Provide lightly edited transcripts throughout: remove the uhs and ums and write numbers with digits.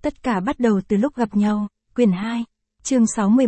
Tất cả bắt đầu từ lúc gặp nhau, quyển 2, chương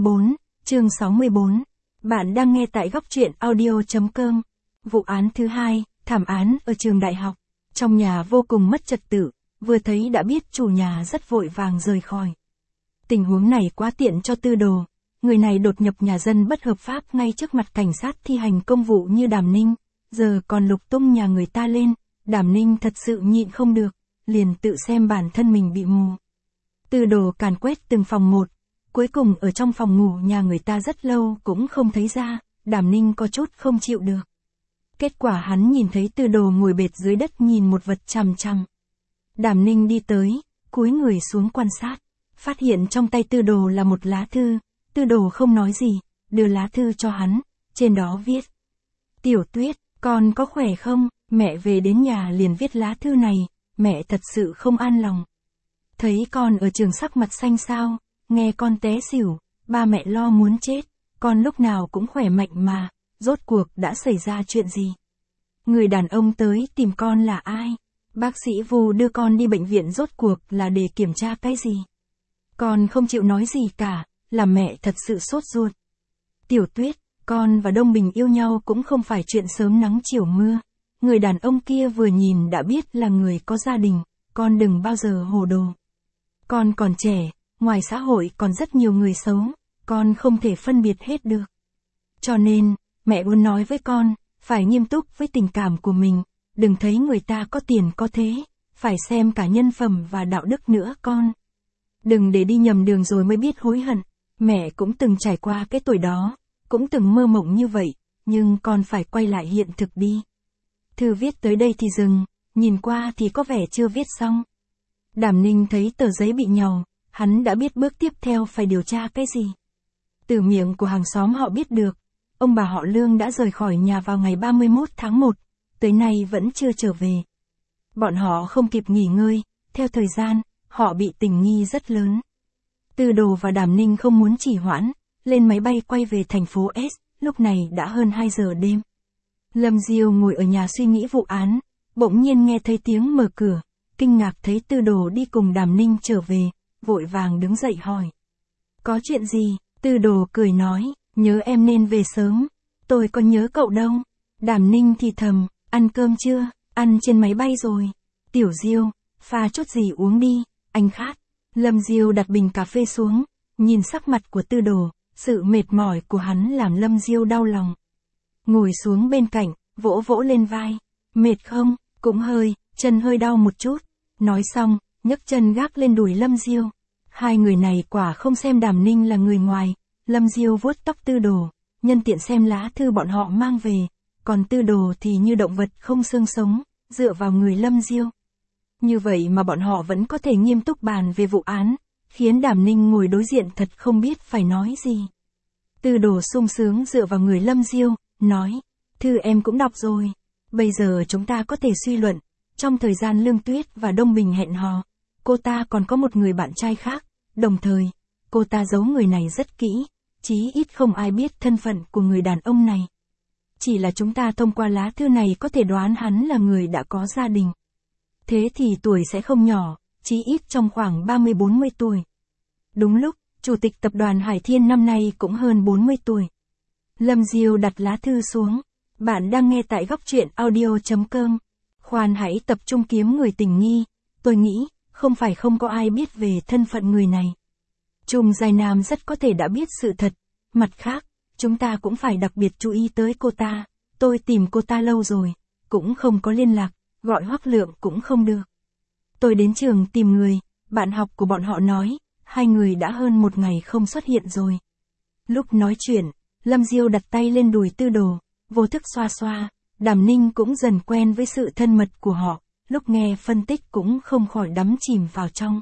64. Bạn đang nghe tại góc truyện audio.com. Vụ án thứ 2, thảm án ở trường đại học. Trong nhà vô cùng mất trật tự, vừa thấy đã biết chủ nhà rất vội vàng rời khỏi. Tình huống này quá tiện cho Tư Đồ. Người này đột nhập nhà dân bất hợp pháp ngay trước mặt cảnh sát thi hành công vụ như Đàm Ninh, giờ còn lục tung nhà người ta lên. Đàm Ninh thật sự nhịn không được, liền tự xem bản thân mình bị mù. Tư Đồ càn quét từng phòng một, cuối cùng ở trong phòng ngủ nhà người ta rất lâu cũng không thấy ra. Đàm Ninh có chút không chịu được. Kết quả hắn nhìn thấy Tư Đồ ngồi bệt dưới đất nhìn một vật chằm chằm. Đàm Ninh đi tới, cúi người xuống quan sát, phát hiện trong tay Tư Đồ là một lá thư. Tư Đồ không nói gì, đưa lá thư cho hắn, trên đó viết: Tiểu Tuyết, con có khỏe không? Mẹ về đến nhà liền viết lá thư này, mẹ thật sự không an lòng. Thấy con ở trường sắc mặt xanh xao, nghe con té xỉu, ba mẹ lo muốn chết, con lúc nào cũng khỏe mạnh mà, rốt cuộc đã xảy ra chuyện gì? Người đàn ông tới tìm con là ai? Bác sĩ Vu đưa con đi bệnh viện rốt cuộc là để kiểm tra cái gì? Con không chịu nói gì cả, làm mẹ thật sự sốt ruột. Tiểu Tuyết, con và Đông Bình yêu nhau cũng không phải chuyện sớm nắng chiều mưa. Người đàn ông kia vừa nhìn đã biết là người có gia đình, con đừng bao giờ hồ đồ. Con còn trẻ, ngoài xã hội còn rất nhiều người xấu, con không thể phân biệt hết được. Cho nên, mẹ muốn nói với con, phải nghiêm túc với tình cảm của mình, đừng thấy người ta có tiền có thế, phải xem cả nhân phẩm và đạo đức nữa con. Đừng để đi nhầm đường rồi mới biết hối hận, mẹ cũng từng trải qua cái tuổi đó, cũng từng mơ mộng như vậy, nhưng con phải quay lại hiện thực đi. Thư viết tới đây thì dừng, nhìn qua thì có vẻ chưa viết xong. Đàm Ninh thấy tờ giấy bị nhàu, hắn đã biết bước tiếp theo phải điều tra cái gì. Từ miệng của hàng xóm họ biết được, ông bà họ Lương đã rời khỏi nhà vào ngày 31 tháng 1, tới nay vẫn chưa trở về. Bọn họ không kịp nghỉ ngơi, theo thời gian, họ bị tình nghi rất lớn. Tư Đồ và Đàm Ninh không muốn trì hoãn, lên máy bay quay về thành phố S, lúc này đã hơn 2 giờ đêm. Lâm Diêu ngồi ở nhà suy nghĩ vụ án, bỗng nhiên nghe thấy tiếng mở cửa, kinh ngạc thấy Tư Đồ đi cùng Đàm Ninh trở về, vội vàng đứng dậy hỏi. Có chuyện gì? Tư Đồ cười nói, nhớ em nên về sớm, tôi có nhớ cậu đâu. Đàm Ninh thì thầm, ăn cơm chưa? Ăn trên máy bay rồi. Tiểu Diêu, pha chút gì uống đi, anh khát. Lâm Diêu đặt bình cà phê xuống, nhìn sắc mặt của Tư Đồ, sự mệt mỏi của hắn làm Lâm Diêu đau lòng. Ngồi xuống bên cạnh, vỗ vỗ lên vai. Mệt không? Cũng hơi, chân hơi đau một chút. Nói xong, nhấc chân gác lên đùi Lâm Diêu. Hai người này quả không xem Đàm Ninh là người ngoài. Lâm Diêu vuốt tóc Tư Đồ, nhân tiện xem lá thư bọn họ mang về. Còn Tư Đồ thì như động vật không xương sống, dựa vào người Lâm Diêu. Như vậy mà bọn họ vẫn có thể nghiêm túc bàn về vụ án, khiến Đàm Ninh ngồi đối diện thật không biết phải nói gì. Tư Đồ sung sướng dựa vào người Lâm Diêu, nói, thư em cũng đọc rồi. Bây giờ chúng ta có thể suy luận, trong thời gian Lương Tuyết và Đông Bình hẹn hò, cô ta còn có một người bạn trai khác, đồng thời, cô ta giấu người này rất kỹ, chí ít không ai biết thân phận của người đàn ông này. Chỉ là chúng ta thông qua lá thư này có thể đoán hắn là người đã có gia đình. Thế thì tuổi sẽ không nhỏ, chí ít trong khoảng 30-40 tuổi. Đúng lúc, Chủ tịch tập đoàn Hải Thiên năm nay cũng hơn 40 tuổi. Lâm Diêu đặt lá thư xuống. Bạn đang nghe tại góc truyện audio.com. Khoan hãy tập trung kiếm người tình nghi. Tôi nghĩ, không phải không có ai biết về thân phận người này. Trung Giai Nam rất có thể đã biết sự thật. Mặt khác, chúng ta cũng phải đặc biệt chú ý tới cô ta. Tôi tìm cô ta lâu rồi, cũng không có liên lạc, gọi Hoắc Lượng cũng không được. Tôi đến trường tìm người, bạn học của bọn họ nói, hai người đã hơn một ngày không xuất hiện rồi. Lúc nói chuyện, Lâm Diêu đặt tay lên đùi Tư Đồ, vô thức xoa xoa, Đàm Ninh cũng dần quen với sự thân mật của họ, lúc nghe phân tích cũng không khỏi đắm chìm vào trong.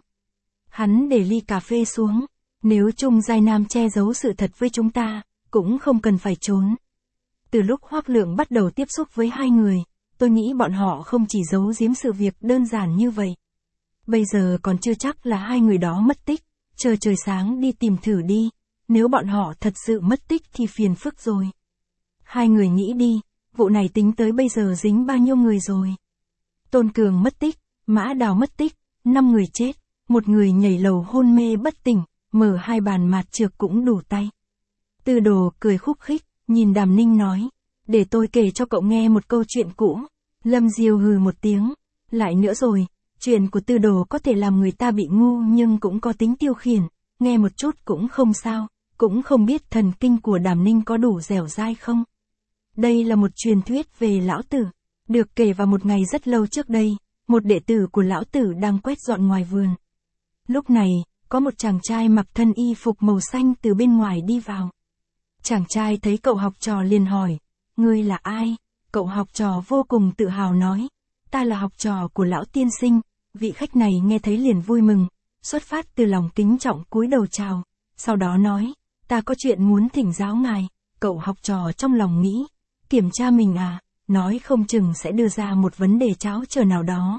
Hắn để ly cà phê xuống, nếu Trung Giai Nam che giấu sự thật với chúng ta, cũng không cần phải trốn. Từ lúc Hoắc Lượng bắt đầu tiếp xúc với hai người, tôi nghĩ bọn họ không chỉ giấu giếm sự việc đơn giản như vậy. Bây giờ còn chưa chắc là hai người đó mất tích, chờ trời sáng đi tìm thử đi, nếu bọn họ thật sự mất tích thì phiền phức rồi. Hai người nghĩ đi, vụ này tính tới bây giờ dính bao nhiêu người rồi. Tôn Cường mất tích, Mã Đào mất tích, 5 người chết, một người nhảy lầu hôn mê bất tỉnh, mở 2 bàn mạt trược cũng đủ tay. Tư Đồ cười khúc khích, nhìn Đàm Ninh nói, để tôi kể cho cậu nghe một câu chuyện cũ. Lâm Diêu hừ một tiếng, lại nữa rồi, chuyện của Tư Đồ có thể làm người ta bị ngu nhưng cũng có tính tiêu khiển, nghe một chút cũng không sao, cũng không biết thần kinh của Đàm Ninh có đủ dẻo dai không. Đây là một truyền thuyết về lão tử, được kể vào một ngày rất lâu trước đây, một đệ tử của lão tử đang quét dọn ngoài vườn. Lúc này, có một chàng trai mặc thân y phục màu xanh từ bên ngoài đi vào. Chàng trai thấy cậu học trò liền hỏi, ngươi là ai? Cậu học trò vô cùng tự hào nói, ta là học trò của lão tiên sinh. Vị khách này nghe thấy liền vui mừng, xuất phát từ lòng kính trọng cúi đầu chào, sau đó nói, ta có chuyện muốn thỉnh giáo ngài. Cậu học trò trong lòng nghĩ, kiểm tra mình à, nói không chừng sẽ đưa ra một vấn đề tráo trở nào đó.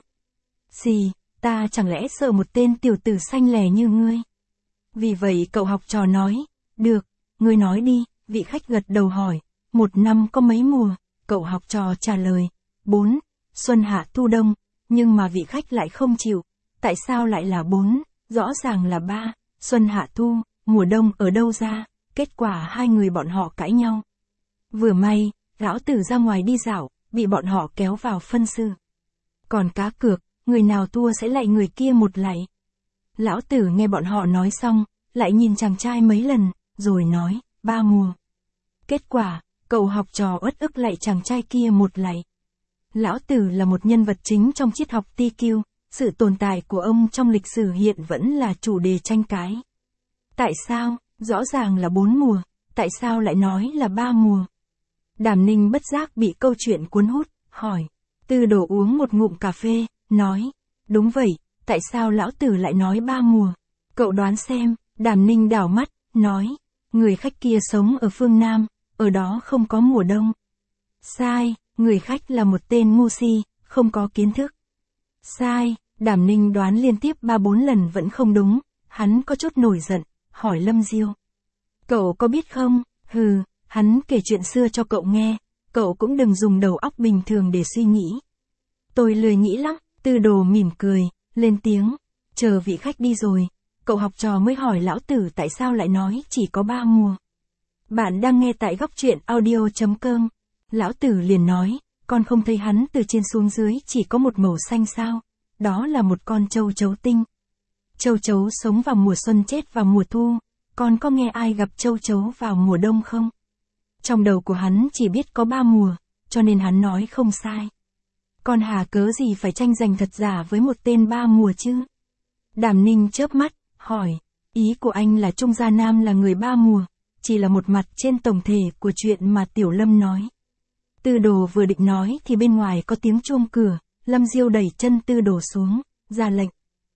Xì, ta chẳng lẽ sợ một tên tiểu tử xanh lè như ngươi? Vì vậy cậu học trò nói, được, ngươi nói đi. Vị khách gật đầu hỏi, một năm có mấy mùa? Cậu học trò trả lời, 4, xuân hạ thu đông, nhưng mà vị khách lại không chịu, tại sao lại là 4, rõ ràng là 3, xuân hạ thu, mùa đông ở đâu ra? Kết quả hai người bọn họ cãi nhau. Vừa may, lão tử ra ngoài đi dạo, bị bọn họ kéo vào phân xử. Còn cá cược, người nào thua sẽ lạy người kia một lạy. Lão tử nghe bọn họ nói xong, lại nhìn chàng trai mấy lần, rồi nói, 3 mùa. Kết quả, cậu học trò uất ức lạy chàng trai kia một lạy. Lão tử là một nhân vật chính trong triết học TQ, sự tồn tại của ông trong lịch sử hiện vẫn là chủ đề tranh cãi. Tại sao, rõ ràng là 4 mùa, tại sao lại nói là 3 mùa? Đàm Ninh bất giác bị câu chuyện cuốn hút, hỏi. Tư Đồ uống một ngụm cà phê, nói, đúng vậy, tại sao lão tử lại nói 3 mùa? Cậu đoán xem. Đàm Ninh đảo mắt, nói, người khách kia sống ở phương Nam, ở đó không có mùa đông. Sai, người khách là một tên ngu si, không có kiến thức. Sai, Đàm Ninh đoán liên tiếp 3-4 lần vẫn không đúng, hắn có chút nổi giận, hỏi Lâm Diêu. Cậu có biết không? Hừ, hắn kể chuyện xưa cho cậu nghe, cậu cũng đừng dùng đầu óc bình thường để suy nghĩ. Tôi lười nghĩ lắm. Tư Đồ mỉm cười, lên tiếng, chờ vị khách đi rồi, cậu học trò mới hỏi lão tử tại sao lại nói chỉ có 3 mùa. Bạn đang nghe tại góc truyện audio.com. Lão tử liền nói, con không thấy hắn từ trên xuống dưới chỉ có một màu xanh sao? Đó là một con châu chấu tinh. Châu chấu sống vào mùa xuân chết vào mùa thu, con có nghe ai gặp châu chấu vào mùa đông không? Trong đầu của hắn chỉ biết có 3 mùa, cho nên hắn nói không sai. Con hà cớ gì phải tranh giành thật giả với một tên 3 mùa chứ? Đàm Ninh chớp mắt, hỏi, ý của anh là Trung Gia Nam là người 3 mùa, chỉ là một mặt trên tổng thể của chuyện mà Tiểu Lâm nói. Tư Đồ vừa định nói thì bên ngoài có tiếng chuông cửa, Lâm Diêu đẩy chân Tư Đồ xuống, ra lệnh.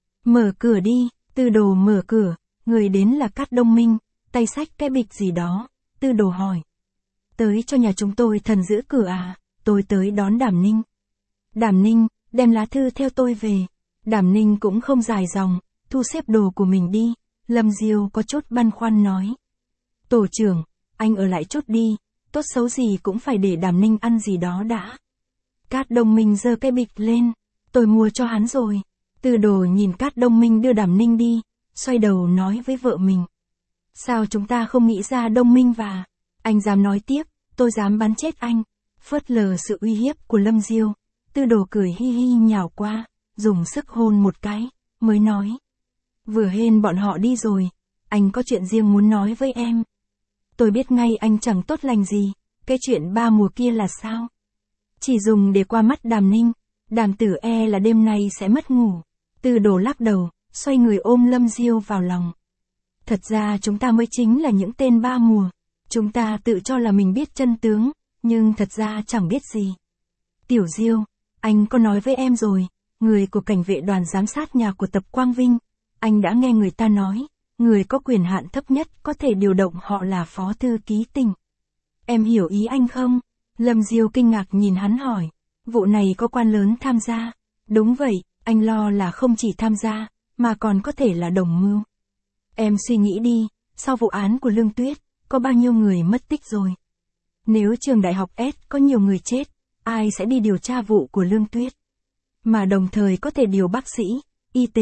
Mở cửa đi. Tư Đồ mở cửa, người đến là Cát Đông Minh, tay xách cái bịch gì đó. Tư Đồ hỏi, tới cho nhà chúng tôi thần giữ cửa à? Tôi tới đón Đàm Ninh. Đàm Ninh, đem lá thư theo tôi về. Đàm Ninh cũng không dài dòng, thu xếp đồ của mình đi. Lâm Diêu có chút băn khoăn nói, tổ trưởng, anh ở lại chút đi, tốt xấu gì cũng phải để Đàm Ninh ăn gì đó đã. Cát Đông Minh giơ cái bịch lên, tôi mua cho hắn rồi. Tư Đồ nhìn Cát Đông Minh đưa Đàm Ninh đi, xoay đầu nói với vợ mình. Sao chúng ta không nghĩ ra Đông Minh và... Anh dám nói tiếp, tôi dám bắn chết anh. Phớt lờ sự uy hiếp của Lâm Diêu, Tư Đồ cười hi hi nhào qua, dùng sức hôn một cái, mới nói. Vừa hên bọn họ đi rồi, anh có chuyện riêng muốn nói với em. Tôi biết ngay anh chẳng tốt lành gì, cái chuyện 3 mùa kia là sao? Chỉ dùng để qua mắt Đàm Ninh, Đàm tử là đêm nay sẽ mất ngủ. Tư Đồ lắc đầu, xoay người ôm Lâm Diêu vào lòng. Thật ra chúng ta mới chính là những tên 3 mùa. Chúng ta tự cho là mình biết chân tướng, nhưng thật ra chẳng biết gì. Tiểu Diêu, anh có nói với em rồi, người của cảnh vệ đoàn giám sát nhà của Tập Quang Vinh, anh đã nghe người ta nói, người có quyền hạn thấp nhất có thể điều động họ là phó thư ký tỉnh. Em hiểu ý anh không? Lâm Diêu kinh ngạc nhìn hắn hỏi, vụ này có quan lớn tham gia. Đúng vậy, anh lo là không chỉ tham gia, mà còn có thể là đồng mưu. Em suy nghĩ đi, sau vụ án của Lương Tuyết, có bao nhiêu người mất tích rồi? Nếu trường đại học S có nhiều người chết, ai sẽ đi điều tra vụ của Lương Tuyết? Mà đồng thời có thể điều bác sĩ, y tế,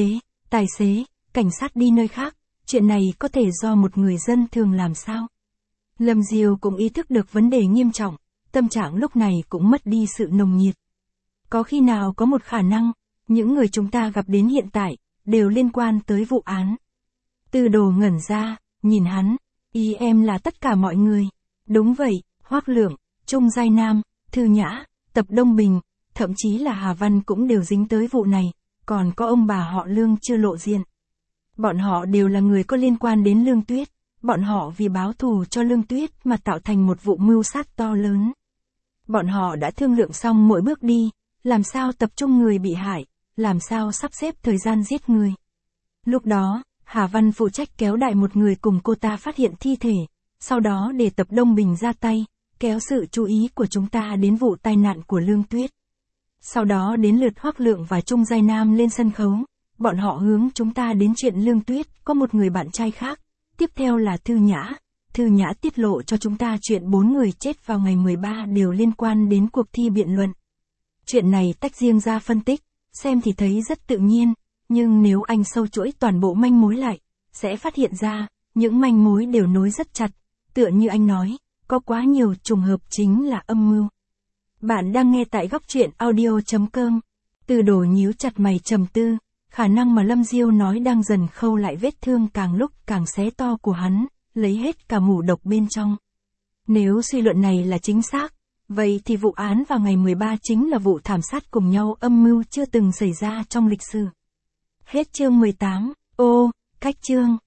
tài xế, cảnh sát đi nơi khác, chuyện này có thể do một người dân thường làm sao? Lâm Diêu cũng ý thức được vấn đề nghiêm trọng, tâm trạng lúc này cũng mất đi sự nồng nhiệt. Có khi nào có một khả năng, những người chúng ta gặp đến hiện tại, đều liên quan tới vụ án. Tư Đồ ngẩn ra, nhìn hắn, ý em là tất cả mọi người. Đúng vậy, Hoắc Lượng, Trung Giai Nam, Thư Nhã, Tập Đông Bình, thậm chí là Hà Văn cũng đều dính tới vụ này, còn có ông bà họ Lương chưa lộ diện. Bọn họ đều là người có liên quan đến Lương Tuyết, bọn họ vì báo thù cho Lương Tuyết mà tạo thành một vụ mưu sát to lớn. Bọn họ đã thương lượng xong mỗi bước đi, làm sao tập trung người bị hại, làm sao sắp xếp thời gian giết người. Lúc đó, Hà Văn phụ trách kéo đại một người cùng cô ta phát hiện thi thể, sau đó để Tập Đông Bình ra tay, kéo sự chú ý của chúng ta đến vụ tai nạn của Lương Tuyết. Sau đó đến lượt Hoắc Lượng và Trung Giai Nam lên sân khấu, bọn họ hướng chúng ta đến chuyện Lương Tuyết có một người bạn trai khác, tiếp theo là Thư Nhã tiết lộ cho chúng ta chuyện 4 người chết vào ngày 13 đều liên quan đến cuộc thi biện luận. Chuyện này tách riêng ra phân tích, xem thì thấy rất tự nhiên, nhưng nếu anh sâu chuỗi toàn bộ manh mối lại, sẽ phát hiện ra, những manh mối đều nối rất chặt, tựa như anh nói, có quá nhiều trùng hợp chính là âm mưu. Bạn đang nghe tại góc truyện audio.com. Từ Đồ nhíu chặt mày trầm tư, khả năng mà Lâm Diêu nói đang dần khâu lại vết thương càng lúc càng xé to của hắn, lấy hết cả mủ độc bên trong. Nếu suy luận này là chính xác, vậy thì vụ án vào ngày 13 chính là vụ thảm sát cùng nhau âm mưu chưa từng xảy ra trong lịch sử. Hết chương 18. Ô, cách chương.